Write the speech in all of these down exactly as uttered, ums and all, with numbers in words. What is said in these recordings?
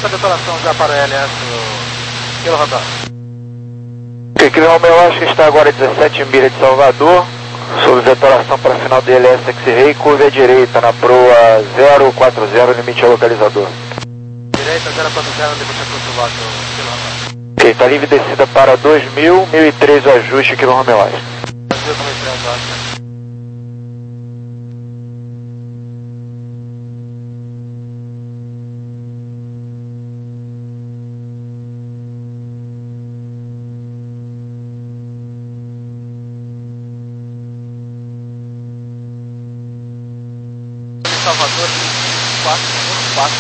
essa detonação já para o L S pelo radar. Ok, Kilo Romeo Oscar está agora a dezessete milhas de Salvador, sob detonação para final do L S X-Ray, curva à direita na proa zero quatro zero, limite ao localizador. Direita zero quatro zero, limite ao localizador, pelo radar. Ok, está livre descida para dois mil, mil e três o ajuste, Kilo Romeo Oscar. Brasil com mil e três, Oscar. Salvador, quatro quatro.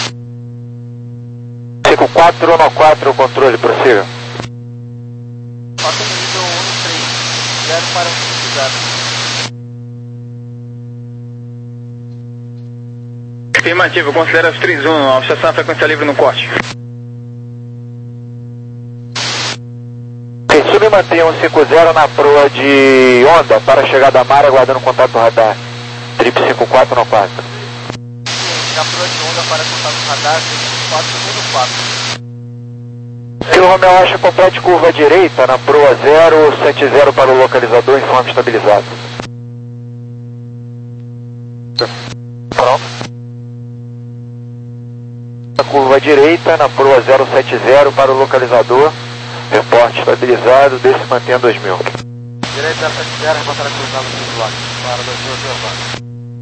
cinco quatro um quatro, controle, prossiga. quatro nível um três, zero para cinco zero. Afirmativo, considera os três um, a estação frequência livre no corte. Ok, sub e mantenha um cinco zero na proa de onda para a chegada à mar, aguardando contato radar. Trip cinco quatro um quatro. Na proa de onda para contato radar, cinco quatro um quatro. Kilo Romeo Oscar, complete curva à direita na proa zero sete zero para o localizador, informe estabilizado. Pronto. Curva à direita na proa zero sete zero para o localizador, reporte estabilizado, desce e mantém dois mil. Direita zero sete zero, reportar a cruzada no celular, para dois mil observado.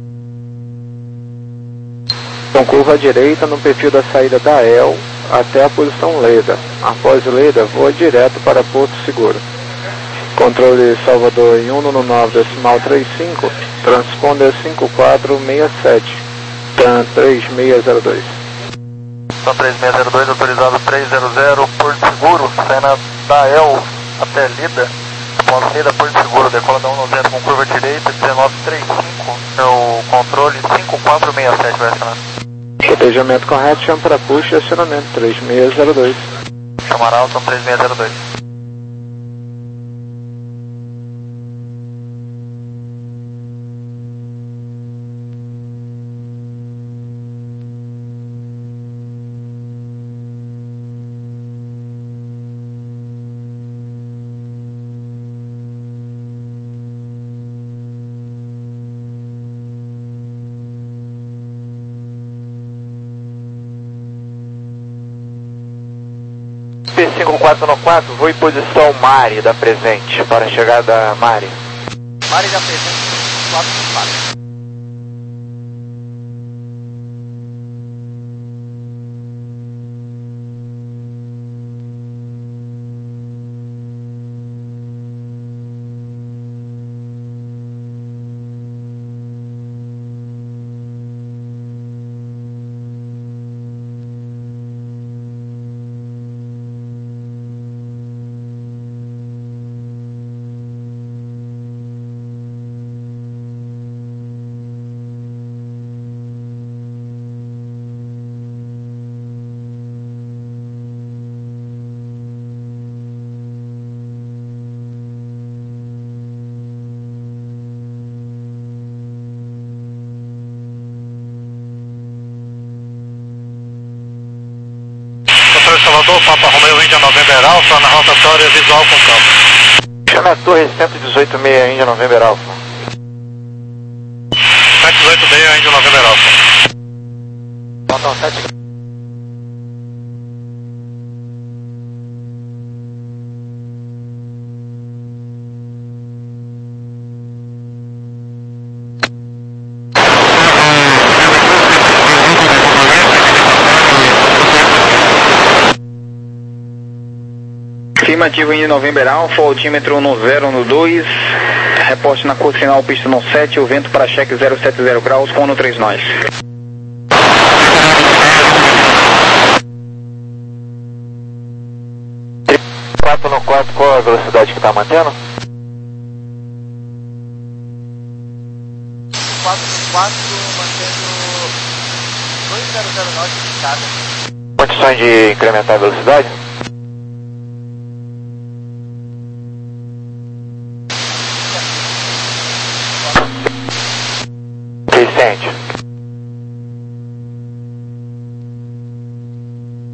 Então, curva à direita no perfil da saída da E L até a posição Leda. Após Leda, voa direto para Porto Seguro. Controle Salvador em um nove decimal trinta e cinco, transponder cinco quatro seis sete, TRAN três seis zero dois. São três seis zero dois, autorizado três zero zero, Porto Seguro, saindo da E L até Lida. Após Lida, Porto Seguro, decola da um zero com curva direita, dezenove trinta e cinco, seu controle cinco quatro seis sete vai acionar. Protejamento correto, chama para push e acionamento três seis zero dois. Chamar alto, três seis zero dois. P cinco quatro um quatro, vou em posição Mari da presente, para a chegada Mari. Mari da presente, quatro quatro. Salvador, Papa Romeo Índia November Alpha, na rotatória visual com campo. Chama a torre cento e dezoito seis Índia November Alpha. cento e dezoito seis Índia November Alpha. Faltam sete. Afirmativo em November Alpha, altímetro no zero no dois, reporte na curva final, pista no sete, o vento para cheque zero sete zero graus, com no três nós. quatro no quatro, qual a velocidade que está mantendo? quatro no quatro, mantendo dois zero zero nove de cada. Condições de incrementar a velocidade? seiscentos.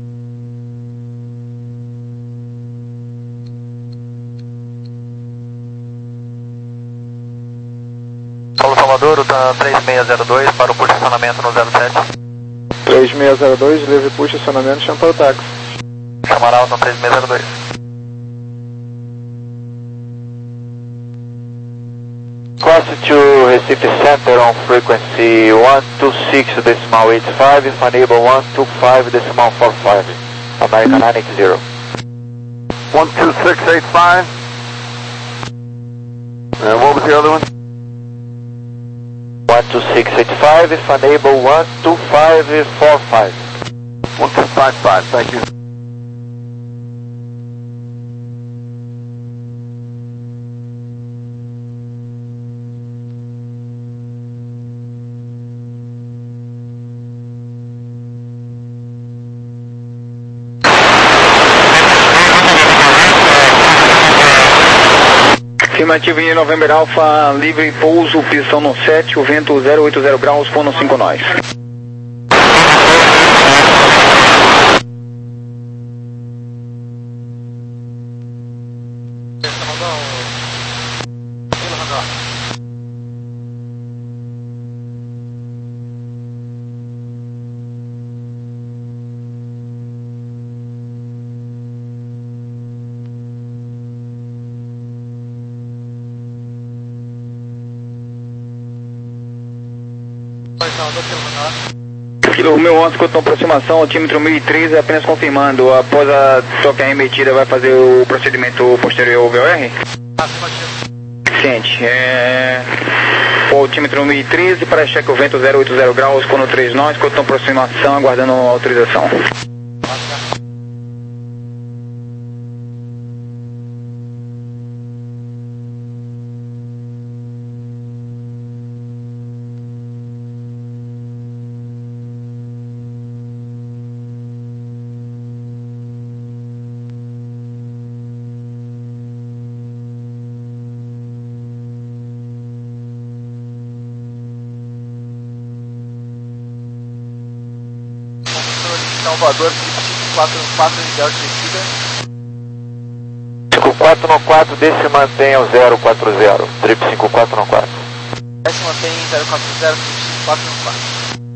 Salvador, o TAM três seis zero dois para o posicionamento no zero sete. três seis zero dois, livre posicionamento, chama para o táxi. Chamará o TAM três seis zero dois. Cross to Recife Center on frequency one two six decimal eight five, if unable one two five decimal four five, American nine eight zero. one two six eight five. And what was the other one? one two six eight five, if unable one two five four five. one two five five, thank you. Afirmativo em November Alpha, livre pouso, pistão no sete, o vento zero oito zero graus, fono cinco nós. Kilo Romeo onze, quanto à aproximação, altímetro mil e treze, apenas confirmando, após a troca remetida vai fazer o procedimento posterior ao V O R? Ciente, é... o altímetro mil e treze, para cheque o vento zero oito zero graus, cono três nós, quanto à aproximação, aguardando a autorização. Salvador, cinco quatro quatro, Delta descida. cinco quatro no quatro, desce e mantém o zero quatro zero, trip cinco quatro no quatro. Desce e mantém zero quatro zero, trip cinco quatro no quatro.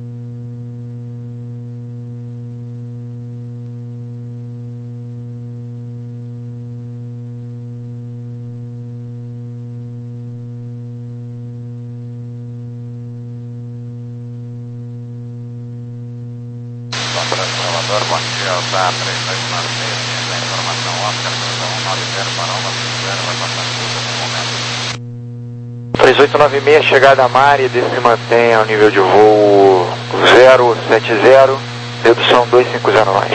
Salvador, bom dia, o TAM três dois nove seis, a informação Oscar, um nove zero para uma cinco zero, vai passar tudo no momento. três oito nove seis, chegada a Mari, desce e mantém ao nível de voo zero sete zero, redução dois cinco zero mais.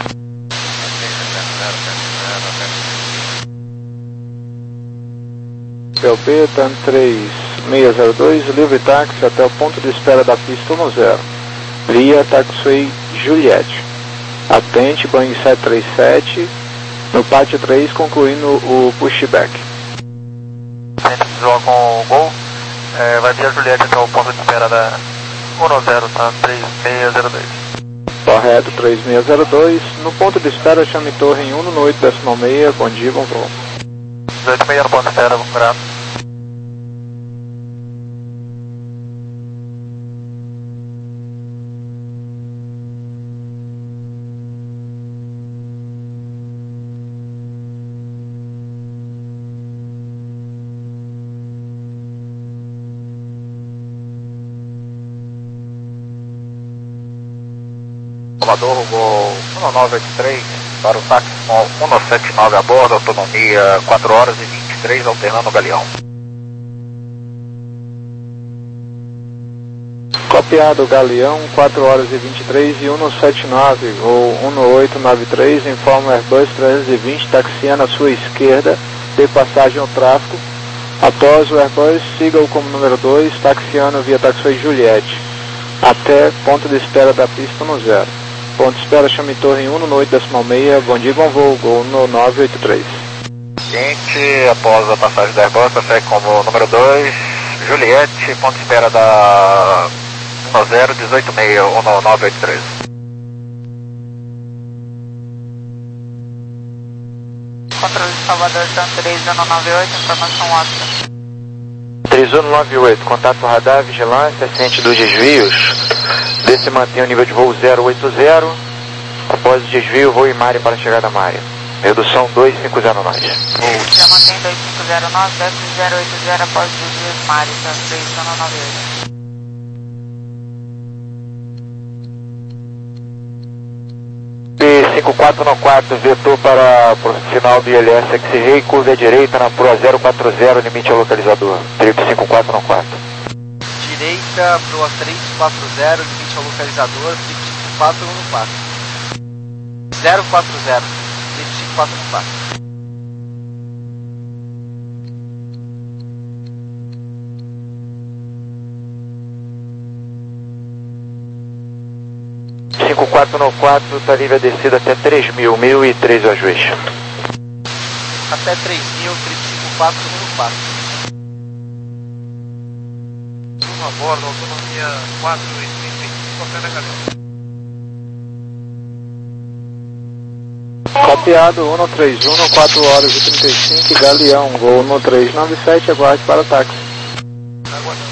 P L B, TAM três seis zero dois, livre táxi até o ponto de espera da pista um zero, via Taxiway Juliette. Atente, Boeing sete três sete, no pátio três, concluindo o pushback. Atente, visual com o Gol, é, vai via Juliette até o ponto de espera da um zero, tá? três seis zero dois. Correto, três seis zero dois, no ponto de espera chame torre em um no oito decimal seis, bom dia, bom voo. dezoito seis no ponto de espera, vamos grato. Salvador, Gol um nove oito três, para o táxi com um sete nove a bordo, autonomia quatro horas e vinte e três, alternando o Galeão. Copiado, Galeão, quatro horas e vinte e três e um sete nove, ou um oito nove três, informa o Airbus trezentos e vinte, taxiando à sua esquerda, dê passagem ao tráfego. Após o Airbus, siga-o como número dois, taxiando via Taxiway Juliette, até ponto de espera da pista no zero. Ponto de espera chame torre em um no oito decimal seis, bom dia, bom voo, Gol no nove oito três. Seguinte, após a passagem da Airbus, segue como número dois, Juliette, ponto de espera da um zero um oito seis, um nove oito três. Controle de Salvador, TAM três zero nove oito, informação Oscar. três três um nove oito, contato radar, vigilância, ciente dos desvios. Desse mantém o nível de voo zero oito zero. Após o desvio, voo em Mari para a chegada a Mari. Redução dois cinco zero nove. Já mantém dois cinco zero nove, desce zero oito zero após o desvio em Mari, tá três um nove oito. cinco quatro no quatro, vetor para o final do I L S X-Ray, curva à direita na proa zero quatro zero, limite ao localizador. Trip cinco quatro no quatro. Direita, proa três quatro zero, limite ao localizador, trip cinco quatro no quatro. zero quatro zero, trip cinco quatro no quatro. cinco quatro no quatro, tá livre a descida até três mil, mil e três o ajuste. Até três mil, trip cinco quatro no quatro. Uma borda, autonomia quatro e trinta e cinco, até na galera. Copiado, um três um, quatro horas e trinta e cinco, Galeão, Gol no três nove sete, aguarde para táxi. Aguardando.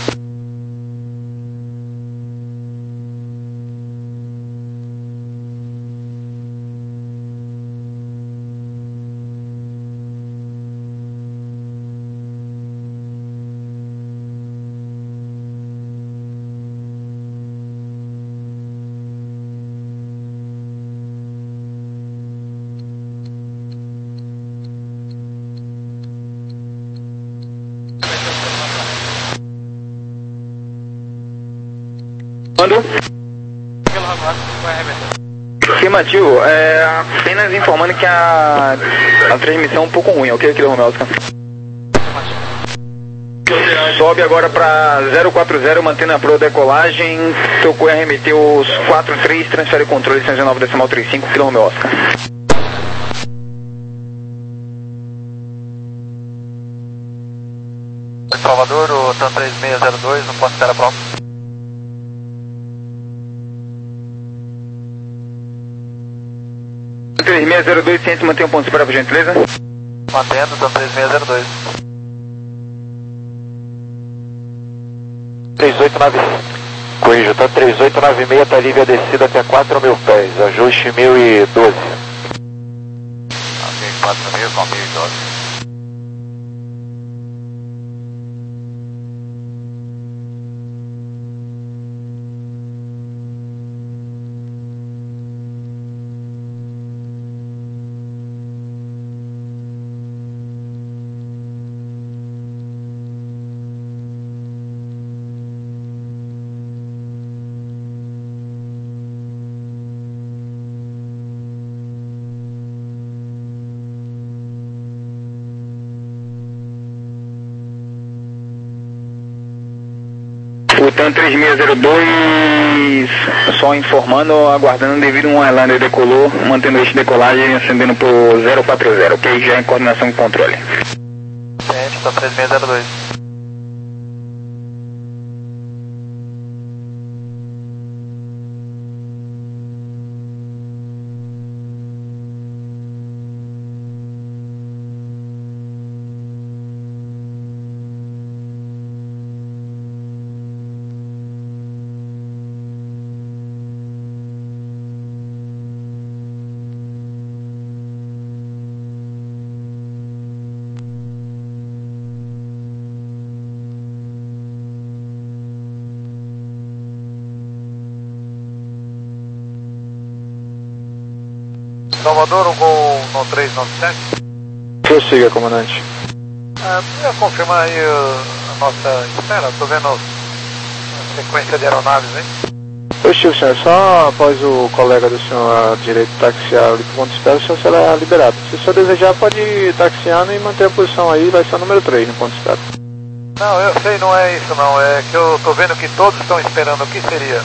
Quando? Afirmativo, é, apenas informando que a, a transmissão é um pouco ruim, ok, Kilo Romeo Oscar? Sobe agora para zero quatro zero, mantendo a proa decolagem, tocou e arremeteu os quatro três, transfere o controle cento e nove decimal trinta e cinco, Kilo Romeo Oscar. Salvador, o TAM três seis zero dois, não posso esperar pronto. três seis zero dois, ciente, mantém um ponto de espera, por gentileza. Mantendo, TAM três seis zero dois. três oito nove, corrija, tá três oito nove seis, tá livre a descida até quatro mil pés, ajuste mil e doze. Ok, quatro mil com mil e doze. O TAM três seis zero dois, só informando, aguardando devido a um Highlander decolou, mantendo o eixo de decolagem e acendendo por zero quatro zero, ok? Já em coordenação com controle. Ciente, TAM três seis zero dois. Salvador, o Gol no três nove sete. Prossiga, comandante. Ah, podia confirmar aí uh, a nossa espera? Estou vendo a sequência de aeronaves aí. Ô Chico, senhor, só após o colega do senhor a direito taxiar ali por ponto de espera, o senhor será liberado. Se o senhor desejar, pode ir taxiando e manter a posição aí, vai ser o número três no ponto de espera. Não, eu sei, não é isso não, é que eu estou vendo que todos estão esperando, o que seria?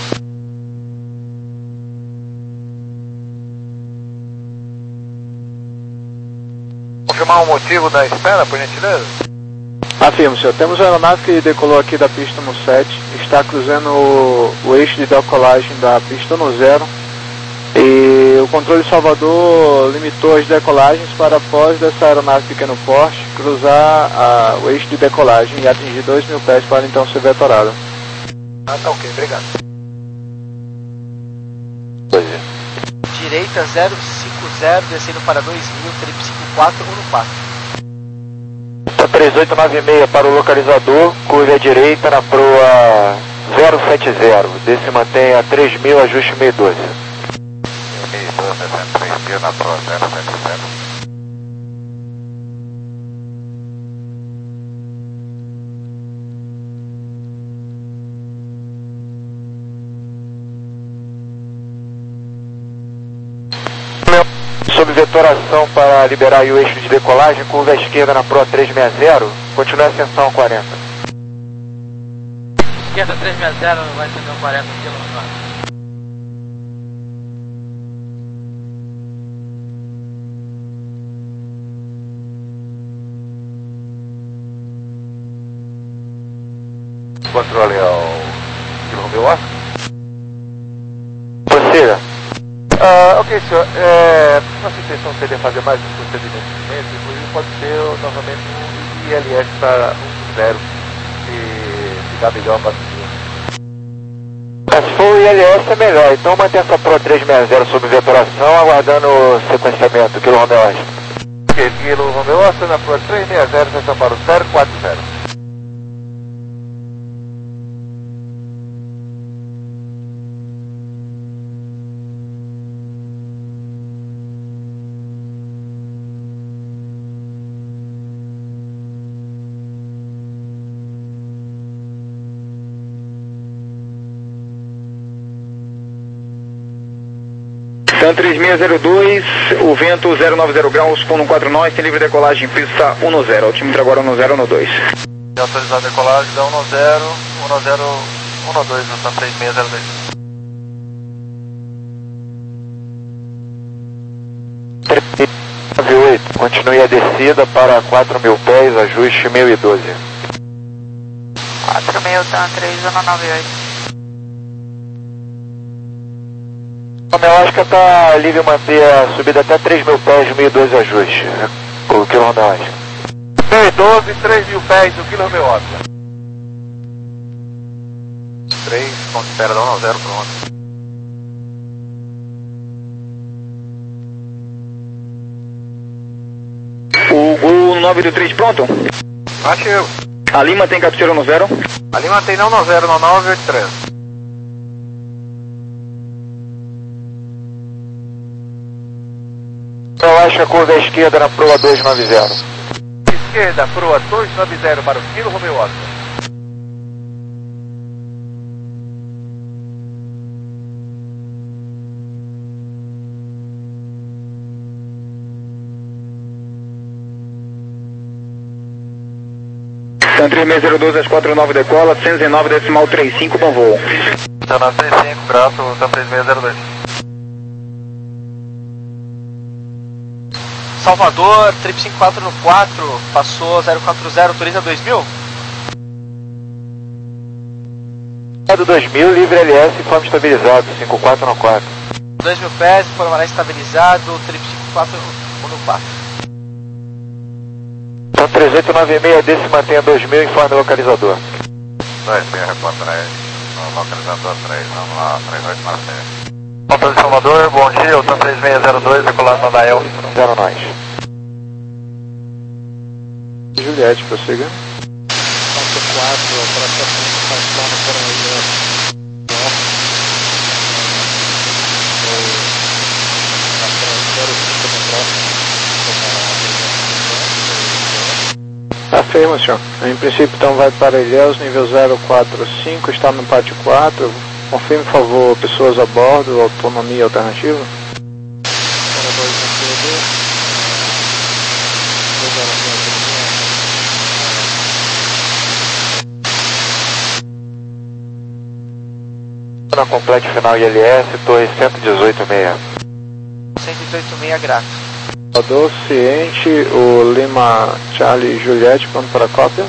Confirmar o motivo da espera, por gentileza? Afirmo, senhor. Temos uma aeronave que decolou aqui da pista no sete, está cruzando o, o eixo de decolagem da pista no zero, E o controle de Salvador limitou as decolagens para após dessa aeronave pequeno porte cruzar a, o eixo de decolagem e atingir dois mil pés para então ser vetorada. Ah, tá ok, obrigado. Pois é. Direita zero cinco zero, descendo para dois mil, trip cinco quatro, um no quatro. três oito nove seis para o localizador, curva à direita na proa zero sete zero, desce e mantém a três mil, ajuste meio doze. meio doze, três mil na proa zero sete zero. Sob vetoração para liberar o eixo de decolagem, curva à esquerda na proa trezentos e sessenta, continua a ascensão quarenta. Esquerda trezentos e sessenta, vai ser quarenta quilômetros. Controle ao Romeu Oscar. Prossiga. Ah, ok, senhor. É, nossa intenção seria fazer mais um procedimento de momento, inclusive pode ser novamente um I L S para um zero, se ficar melhor para o senhor. Se for o I L S é melhor, então manter essa Pro trezentos e sessenta sob vetoração, aguardando o sequenciamento, Kilo Romeo Oscar. Ok, Kilo Romeu Oscar na Pro trezentos e sessenta, seção para o zero quatro zero. Tan três seis zero dois, o vento zero nove zero graus, com um quatro nós, tem livre decolagem, pista um zero, altímetro agora um zero um dois. Autorizado a decolagem da um zero, um zero, um dois, no Tan três seis zero dois. nove oito, continue a descida para quatro mil pés, ajuste mil e doze. quatro mil, Tan três um nove oito. Eu acho que está livre manter a subida até três mil pés, mil e doze ajuste. O Kilo Romeo Oscar. mil e doze, três mil pés do Kilo Romeu Oscar. três, ponto de espera da um zero, pronto. O Gol nove do três pronto? Acho eu. A Lima tem captura no zero? Ali mantém não no zero, no nove oito três. Eu acho que a curva à esquerda na proa dois nove zero. Esquerda, proa dois nove zero para o Kilo Romeu Oscar. Tan três seis zero dois, às quatro nove decola, cento e nove decimal trinta e cinco, bom voo. Tan nove três cinco, graço, Tan três seis zero dois. Salvador, trip cinco quatro no quatro, passou zero quatro zero, autoriza dois mil? É do dois mil, livre L S, informe estabilizado, cinco quatro no quatro. dois mil pés, informará estabilizado, trip cinco quatro no quatro. Então três oito nove seis, desse mantenha dois mil, informe localizador. dois mil, repórter três, localizador três, vamos lá, três oito nove seis. Controle de Salvador, bom dia, o Tan três seis zero dois, decolado na Dael. Zero nós. Juliette, prossiga. quatro, operação passando por aí. Afirma, senhor. Em princípio, então vai para Ilhéus, nível zero quatro cinco, está no pátio quatro. Confirme, por favor, pessoas a bordo, autonomia alternativa. Na complete final I L S, torre cento e dezoito seis. cento e dezoito seis, grato. Salvador, ciente, o Lima Charlie Juliette, pronto para a cópia.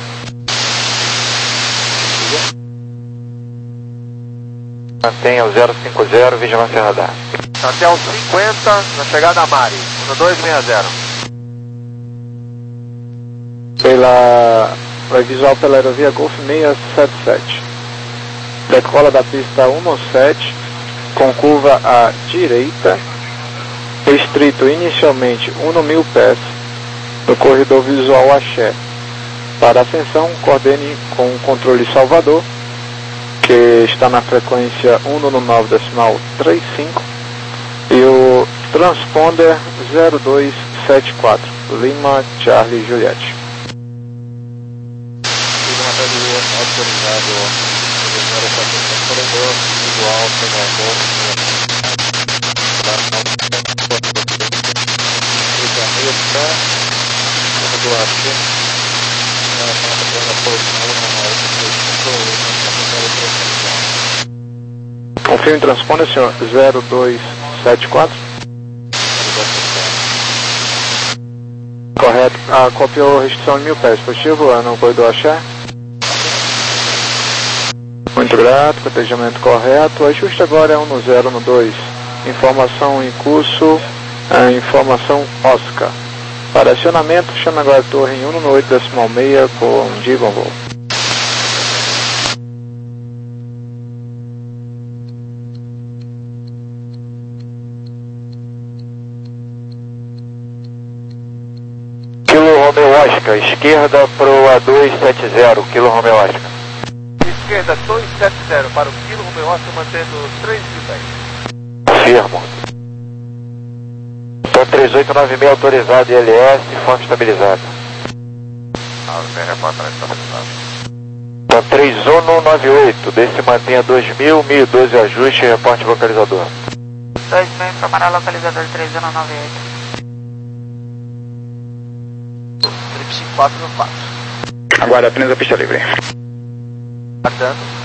Mantenha o zero cinco zero, vigilância radar. Até os cinquenta, na chegada a Mari. um dois seis zero. Pela, vai visual pela aerovia Golf seiscentos e setenta e sete. Decola da pista um sete, com curva à direita, restrito inicialmente um mil pés, no corredor visual Axé. Para ascensão, coordene com o controle Salvador, que está na frequência um nove decimal trinta e cinco, e o transponder zero dois sete quatro, Lima Charlie Juliette. Autorizado zero quatro zero corredor visual Confirme transponder, senhor. zero dois sete quatro. Correto. Ah, copiou restrição de mil pés. Positivo, é no corredor Axé. Muito grato, cotejamento correto. O ajuste agora é um zero um dois. Informação em curso, a informação Oscar. Para acionamento, chama agora a torre em um oito decimal seis com Digon Voo. Kilo Romeo Oscar, esquerda para o A dois sete zero, Kilo Romeo Oscar. Esquerda dois sete zero para o Kilo Romeo Oscar, mantendo três mil pés. Confirmo. Então três oito nove seis autorizado I L S, fonte estabilizada. Então três um nove oito, desse mantenha dois mil, mil e doze ajuste e reporte localizador. dois mil, informar localizador três um nove oito. Trip cinco quatro no quatro. Aguarda apenas a pista livre. Aguardando.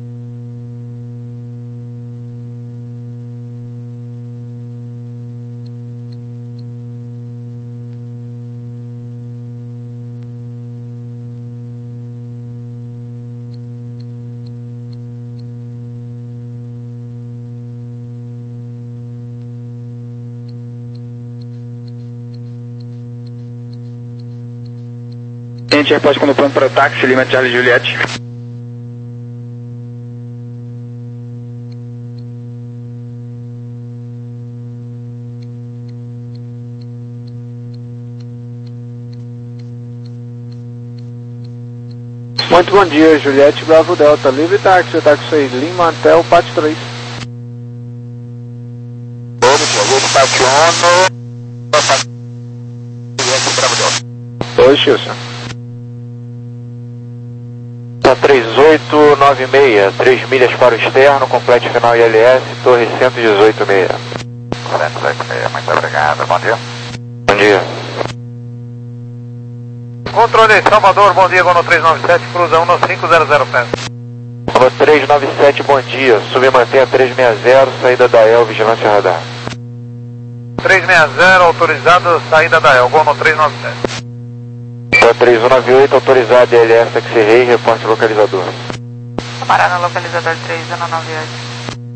Gente, repórter quando pronto para o táxi, Lima Charlie Juliette. Muito bom dia, Juliette Bravo Delta, livre táxi, táxi aí, Lima até o Pátio três. Oi, Chilson. Tá três oito nove seis, três milhas para o externo, complete final I L S, torre cento e dezoito seis. cento e dezoito seis, muito obrigado, bom dia. Bom dia. Controle Salvador, bom dia, Gono três nove sete, cruza um cinco zero zero pés. Gono três nove sete, bom dia, submantenha três seis zero, saída da E L, vigilância radar. três seis zero, autorizado, saída da E L, Gono três nove sete. Então três um nove oito, autorizado I L S, X-Ray, reporte localizador. Camarada no localizador três um nove oito.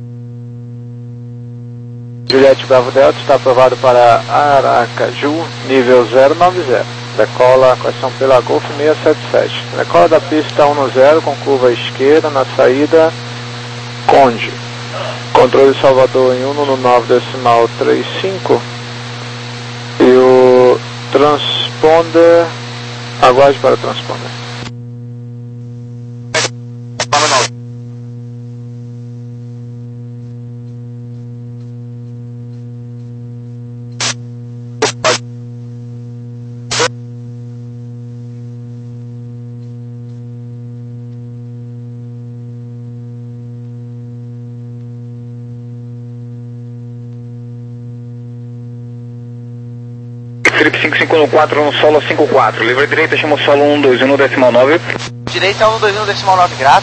Juliette Bravo Delta está aprovado para Aracaju, nível zero nove zero. Decola, correção pela Golf seiscentos e setenta e sete. Decola da pista um zero com curva esquerda na saída Conde. Controle Salvador em um nove decimal trinta e cinco. E o transponder, aguarde para o transponder. Trip cinco cinco quatro no solo cinco quatro, livre direita, chama o solo um dois um decimal nove. Direita um dois um decimal nove, grato.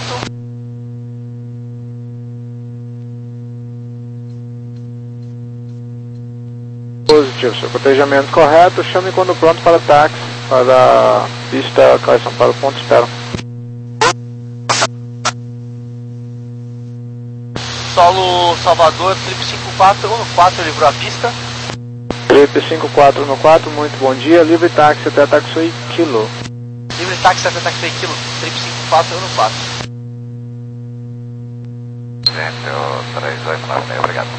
Positivo, seu cotejamento correto, chame quando pronto para táxi, para a pista, correção para o ponto espera. Solo Salvador, trip cinco quatro um quatro, livrou a pista. Trip cinco quatro um quatro, muito bom dia. Livre táxi até Taxuí Kilo. Livre táxi até Taxuí Kilo, trip cinco quatro um quatro. Gente, três oito nove seis, obrigado.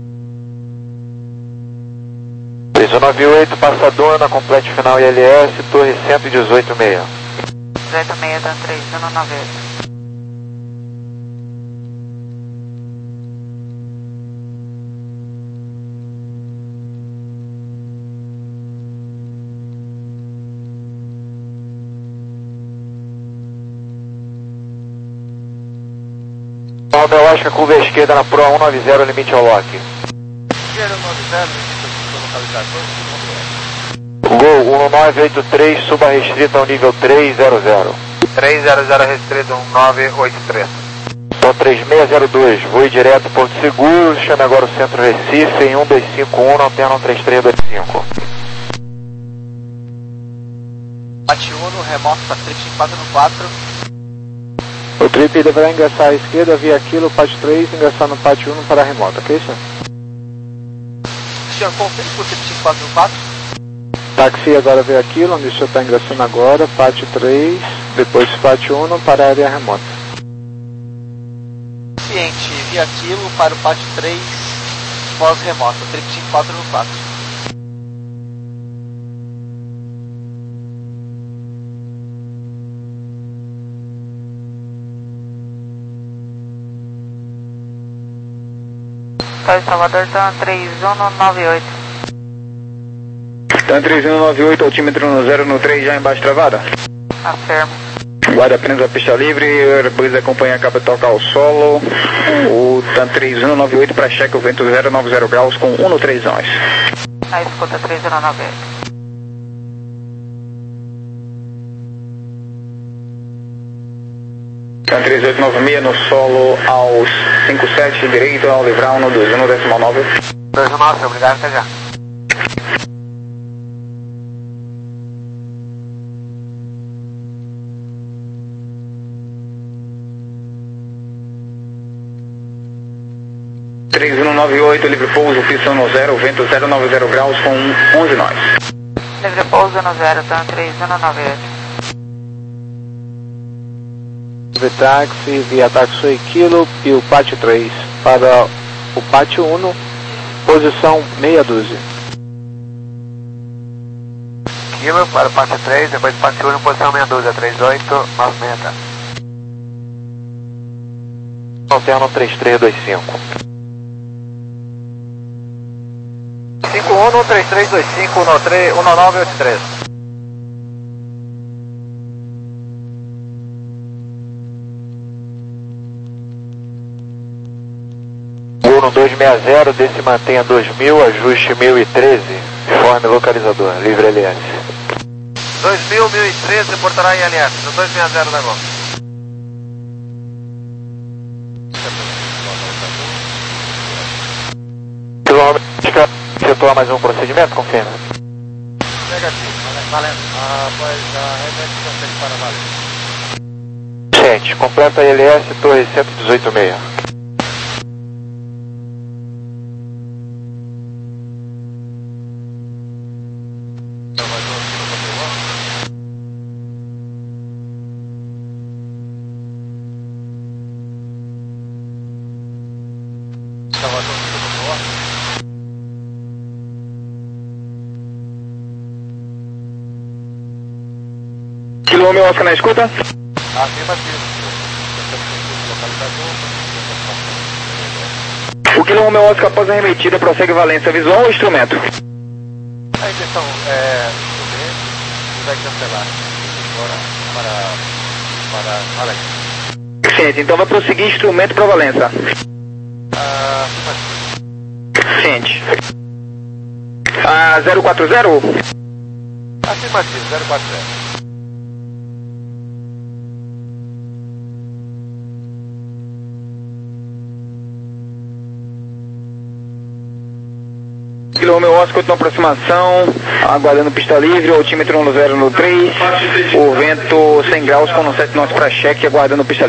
três um nove oito, Passadona, complete final I L S, torre cento e dezoito seis. dezoito seis da três um nove oito. Romeo Oscar, curva à esquerda na Pro cento e noventa, limite ao lock. zero nove zero, localização, Gol um nove oito três, suba restrita ao nível trezentos. trezentos restrito um nove oito três. Então três seis zero dois, voe direto Porto Seguro, chame agora o Centro Recife em um dois cinco um, não tenha um três três dois cinco. Pati Uno, remoto para trip cinco quatro um quatro. O trip deverá ingressar à esquerda via Kilo, Pat três, ingressar no Pat um para a remota, ok, senhor? Senhor, confirme por trip cinco quatro um quatro. Táxi agora via Kilo, onde o senhor está ingressando agora, Pat três, depois Pat um para a área remota. Ciente, via Kilo para o Pati três, pós-remoto, trip cinco quatro um quatro. Torre Salvador, TAM três um nove oito. TAM três um nove oito, altímetro no zero no três, já embaixo travada. Afirmo. Guarda apenas a pista livre, depois acompanha a capa tocar o solo. O TAM três um nove oito para cheque, o vento zero nove zero graus com um no três nós. A escuta três um nove oito. TAM três oito nove seis no solo aos cinco sete, direito ao livrar no dois um decimal nove. dois um nove, obrigado, até já. três um nove oito, livre pouso, pista no zero, vento zero nove zero graus com onze nós. Livre pouso no zero, TAM três um nove oito. Livre táxi via Taxuí Kilo e o Pat três para o Pat um, posição meia dúzia. Kilo para o Pat três, depois Pat um, posição meia dúzia, três oito nove seis. Não tenha um três três dois cinco. cinco um, três três dois cinco, um nove oito três. Uno dois seis zero, desce mantenha dois mil, ajuste mil e treze, informe localizador, livre L S. dois mil, mil e treze, reportará em L S, no dois seis zero da Gol. Quilômetro, efetuar mais um procedimento, confirma. negativo, valendo. Após a remete, consegue para valer. Gente, completa L S, torre cento e dezoito seis. Kilo meu Oscar na escuta? Afirmativo. O Kilo meu Oscar após a remetida prossegue valência visual ou instrumento? A intenção é instrumento e vai cancelar. Agora para para valência. Ciente, então vai prosseguir instrumento para valência. Ah, Ciente. Ah, zero quatro zero? afirmativo, zero quatro zero. Kilo meu Oscar, continua aproximação, aguardando pista livre, altímetro no zero no três, o vento cem graus com sete nós para cheque, aguardando pista livre.